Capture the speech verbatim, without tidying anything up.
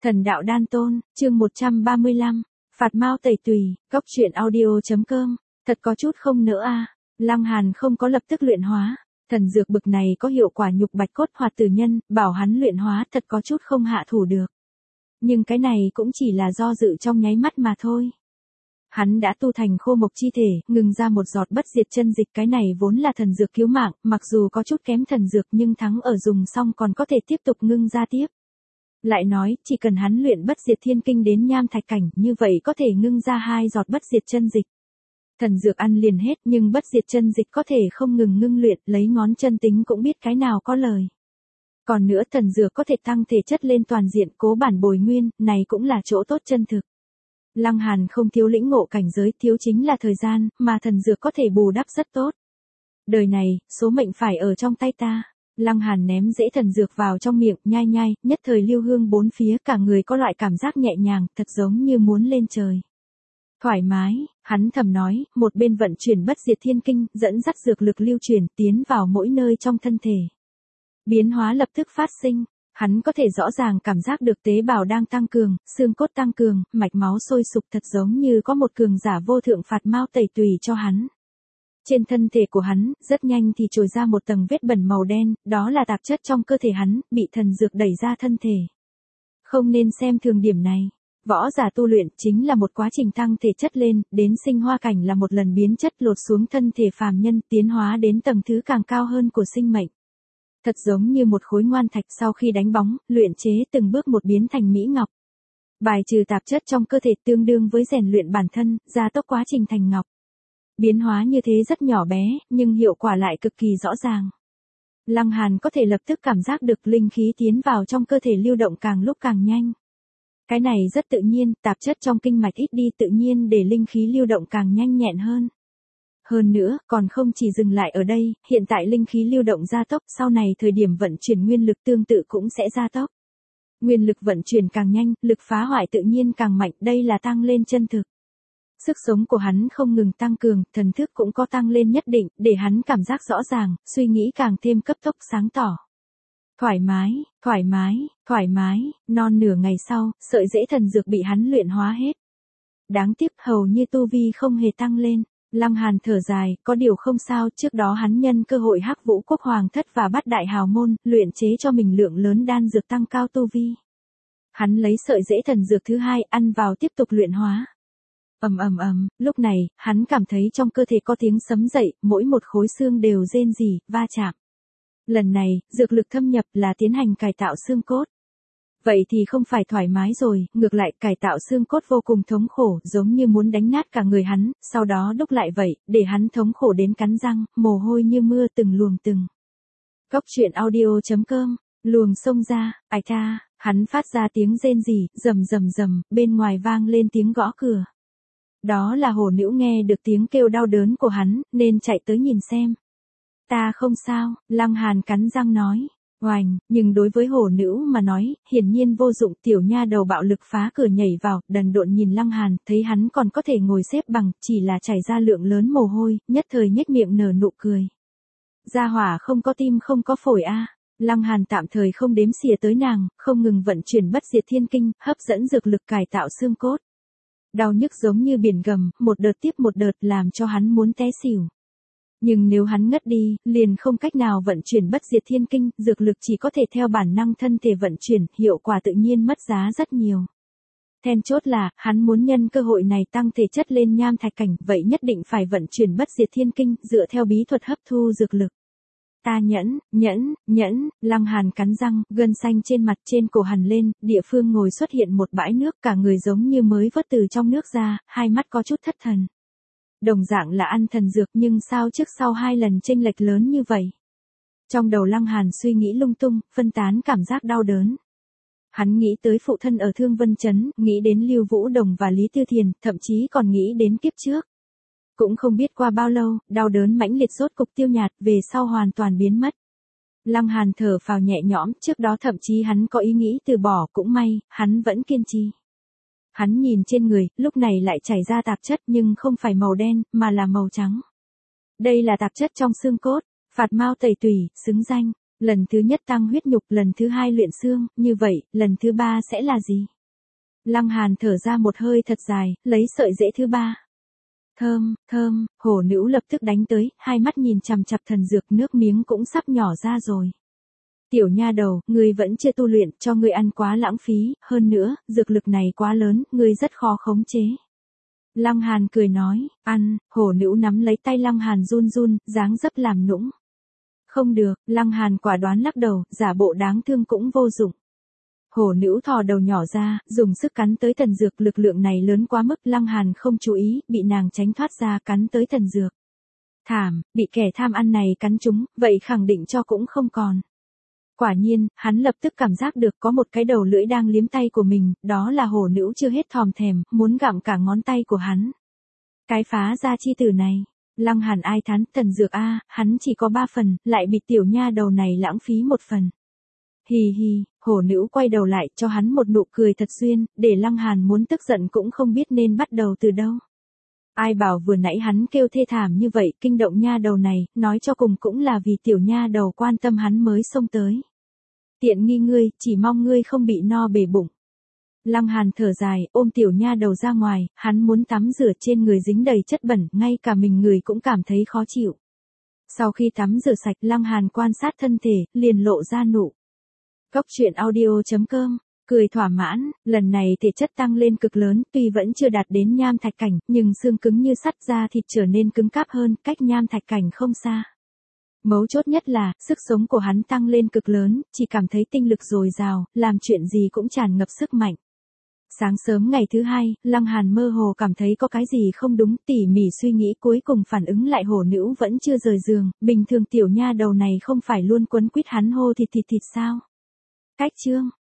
Thần đạo đan tôn, chương một trăm ba mươi lăm, phạt mao tẩy tùy, cóc truyện audio.com, thật có chút không nỡ a. Lăng Hàn không có lập tức luyện hóa, thần dược bực này có hiệu quả nhục bạch cốt hoạt tử nhân, bảo hắn luyện hóa thật có chút không hạ thủ được. Nhưng cái này cũng chỉ là do dự trong nháy mắt mà thôi. Hắn đã tu thành khô mộc chi thể, ngừng ra một giọt bất diệt chân dịch, cái này vốn là thần dược cứu mạng, mặc dù có chút kém thần dược nhưng thắng ở dùng xong còn có thể tiếp tục ngưng ra tiếp. Lại nói, chỉ cần hắn luyện bất diệt thiên kinh đến nham thạch cảnh, như vậy có thể ngưng ra hai giọt bất diệt chân dịch. Thần dược ăn liền hết nhưng bất diệt chân dịch có thể không ngừng ngưng luyện, lấy ngón chân tính cũng biết cái nào có lời. Còn nữa thần dược có thể tăng thể chất lên toàn diện, cố bản bồi nguyên, này cũng là chỗ tốt chân thực. Lăng Hàn không thiếu lĩnh ngộ cảnh giới, thiếu chính là thời gian, mà thần dược có thể bù đắp rất tốt. Đời này, số mệnh phải ở trong tay ta. Lăng Hàn ném dễ thần dược vào trong miệng, nhai nhai, nhất thời lưu hương bốn phía, cả người có loại cảm giác nhẹ nhàng, thật giống như muốn lên trời. Thoải mái, hắn thầm nói, một bên vận chuyển bất diệt thiên kinh, dẫn dắt dược lực lưu chuyển, tiến vào mỗi nơi trong thân thể. Biến hóa lập tức phát sinh, hắn có thể rõ ràng cảm giác được tế bào đang tăng cường, xương cốt tăng cường, mạch máu sôi sục, thật giống như có một cường giả vô thượng phạt mao tẩy tùy cho hắn. Trên thân thể của hắn, rất nhanh thì trồi ra một tầng vết bẩn màu đen, đó là tạp chất trong cơ thể hắn, bị thần dược đẩy ra thân thể. Không nên xem thường điểm này. Võ giả tu luyện chính là một quá trình tăng thể chất lên, đến sinh hoa cảnh là một lần biến chất lột xuống thân thể phàm nhân, tiến hóa đến tầng thứ càng cao hơn của sinh mệnh. Thật giống như một khối ngoan thạch sau khi đánh bóng, luyện chế từng bước một biến thành mỹ ngọc. Bài trừ tạp chất trong cơ thể tương đương với rèn luyện bản thân, gia tốc quá trình thành ngọc. Biến hóa như thế rất nhỏ bé, nhưng hiệu quả lại cực kỳ rõ ràng. Lăng Hàn có thể lập tức cảm giác được linh khí tiến vào trong cơ thể lưu động càng lúc càng nhanh. Cái này rất tự nhiên, tạp chất trong kinh mạch ít đi tự nhiên để linh khí lưu động càng nhanh nhẹn hơn. Hơn nữa, còn không chỉ dừng lại ở đây, hiện tại linh khí lưu động gia tốc, sau này thời điểm vận chuyển nguyên lực tương tự cũng sẽ gia tốc. Nguyên lực vận chuyển càng nhanh, lực phá hoại tự nhiên càng mạnh, đây là tăng lên chân thực. Sức sống của hắn không ngừng tăng cường, thần thức cũng có tăng lên nhất định, để hắn cảm giác rõ ràng, suy nghĩ càng thêm cấp tốc sáng tỏ. Thoải mái, thoải mái, thoải mái, non nửa ngày sau, sợi rễ thần dược bị hắn luyện hóa hết. Đáng tiếc hầu như tu vi không hề tăng lên. Lăng Hàn thở dài, có điều không sao, trước đó hắn nhân cơ hội Hắc Vũ Quốc Hoàng thất và Bát Đại Hào môn, luyện chế cho mình lượng lớn đan dược tăng cao tu vi. Hắn lấy sợi rễ thần dược thứ hai, ăn vào tiếp tục luyện hóa. Ầm ầm ầm, lúc này, hắn cảm thấy trong cơ thể có tiếng sấm dậy, mỗi một khối xương đều rên rỉ, va chạm. Lần này, dược lực thâm nhập là tiến hành cải tạo xương cốt. Vậy thì không phải thoải mái rồi, ngược lại cải tạo xương cốt vô cùng thống khổ, giống như muốn đánh nát cả người hắn, sau đó đúc lại vậy, để hắn thống khổ đến cắn răng, mồ hôi như mưa từng luồng từng. Cóc truyện audio.com, luồng xông ra, ai tha, hắn phát ra tiếng rên rỉ, rầm rầm rầm, bên ngoài vang lên tiếng gõ cửa. Đó là hổ nữ nghe được tiếng kêu đau đớn của hắn, nên chạy tới nhìn xem. Ta không sao, Lăng Hàn cắn răng nói. Oành, nhưng đối với hổ nữ mà nói, hiển nhiên vô dụng, tiểu nha đầu bạo lực phá cửa nhảy vào, đần độn nhìn Lăng Hàn, thấy hắn còn có thể ngồi xếp bằng, chỉ là chảy ra lượng lớn mồ hôi, nhất thời nhếch miệng nở nụ cười. Gia hỏa không có tim không có phổi a. À. Lăng Hàn tạm thời không đếm xỉa tới nàng, không ngừng vận chuyển bất diệt thiên kinh, hấp dẫn dược lực cải tạo xương cốt. Đau nhức giống như biển gầm, một đợt tiếp một đợt làm cho hắn muốn té xỉu. Nhưng nếu hắn ngất đi, liền không cách nào vận chuyển bất diệt thiên kinh, dược lực chỉ có thể theo bản năng thân thể vận chuyển, hiệu quả tự nhiên mất giá rất nhiều. Then chốt là, hắn muốn nhân cơ hội này tăng thể chất lên nham thạch cảnh, vậy nhất định phải vận chuyển bất diệt thiên kinh, dựa theo bí thuật hấp thu dược lực. Ta nhẫn, nhẫn, nhẫn, Lăng Hàn cắn răng, gân xanh trên mặt trên cổ hằn lên, địa phương ngồi xuất hiện một bãi nước, cả người giống như mới vớt từ trong nước ra, hai mắt có chút thất thần. Đồng dạng là ăn thần dược nhưng sao trước sau hai lần chênh lệch lớn như vậy. Trong đầu Lăng Hàn suy nghĩ lung tung, phân tán cảm giác đau đớn. Hắn nghĩ tới phụ thân ở Thương Vân Trấn, nghĩ đến Lưu Vũ Đồng và Lý Tư Thiền, thậm chí còn nghĩ đến kiếp trước. Cũng không biết qua bao lâu, đau đớn mãnh liệt rốt cục tiêu nhạt, về sau hoàn toàn biến mất. Lăng Hàn thở phào nhẹ nhõm, trước đó thậm chí hắn có ý nghĩ từ bỏ, cũng may, hắn vẫn kiên trì. Hắn nhìn trên người, lúc này lại chảy ra tạp chất nhưng không phải màu đen, mà là màu trắng. Đây là tạp chất trong xương cốt, phạt mao tẩy tùy, xứng danh. Lần thứ nhất tăng huyết nhục, lần thứ hai luyện xương, như vậy, lần thứ ba sẽ là gì? Lăng Hàn thở ra một hơi thật dài, lấy sợi rễ thứ ba. Thơm, thơm, hổ nữ lập tức đánh tới, hai mắt nhìn chằm chằm thần dược, nước miếng cũng sắp nhỏ ra rồi. Tiểu nha đầu, ngươi vẫn chưa tu luyện, cho ngươi ăn quá lãng phí, hơn nữa, dược lực này quá lớn, ngươi rất khó khống chế. Lăng Hàn cười nói, ăn, hổ nữ nắm lấy tay Lăng Hàn run run, dáng dấp làm nũng. Không được, Lăng Hàn quả đoán lắc đầu, giả bộ đáng thương cũng vô dụng. Hổ nữ thò đầu nhỏ ra, dùng sức cắn tới thần dược, lực lượng này lớn quá mức, Lăng Hàn không chú ý, bị nàng tránh thoát ra cắn tới thần dược. Thảm, bị kẻ tham ăn này cắn trúng, vậy khẳng định cho cũng không còn. Quả nhiên, hắn lập tức cảm giác được có một cái đầu lưỡi đang liếm tay của mình, đó là hổ nữ chưa hết thòm thèm, muốn gặm cả ngón tay của hắn. Cái phá ra chi tử này. Lăng Hàn ai thán, thần dược a, hắn chỉ có ba phần, lại bị tiểu nha đầu này lãng phí một phần. Hì hì, hổ nữ quay đầu lại cho hắn một nụ cười thật xuyên, để Lăng Hàn muốn tức giận cũng không biết nên bắt đầu từ đâu. Ai bảo vừa nãy hắn kêu thê thảm như vậy, kinh động nha đầu này, nói cho cùng cũng là vì tiểu nha đầu quan tâm hắn mới xông tới. Tiện nghi ngươi, chỉ mong ngươi không bị no bể bụng. Lăng Hàn thở dài, ôm tiểu nha đầu ra ngoài, hắn muốn tắm rửa, trên người dính đầy chất bẩn, ngay cả mình người cũng cảm thấy khó chịu. Sau khi tắm rửa sạch, Lăng Hàn quan sát thân thể, liền lộ ra nụ. Góc truyện audio chấm com, cười thỏa mãn, lần này thể chất tăng lên cực lớn, tuy vẫn chưa đạt đến nham thạch cảnh, nhưng xương cứng như sắt, da thịt trở nên cứng cáp hơn, cách nham thạch cảnh không xa. Mấu chốt nhất là, sức sống của hắn tăng lên cực lớn, chỉ cảm thấy tinh lực dồi dào, làm chuyện gì cũng tràn ngập sức mạnh. Sáng sớm ngày thứ hai, Lăng Hàn mơ hồ cảm thấy có cái gì không đúng, tỉ mỉ suy nghĩ cuối cùng phản ứng lại hổ nữ vẫn chưa rời giường, bình thường tiểu nha đầu này không phải luôn quấn quýt hắn hô thịt thịt thịt sao? Cách chương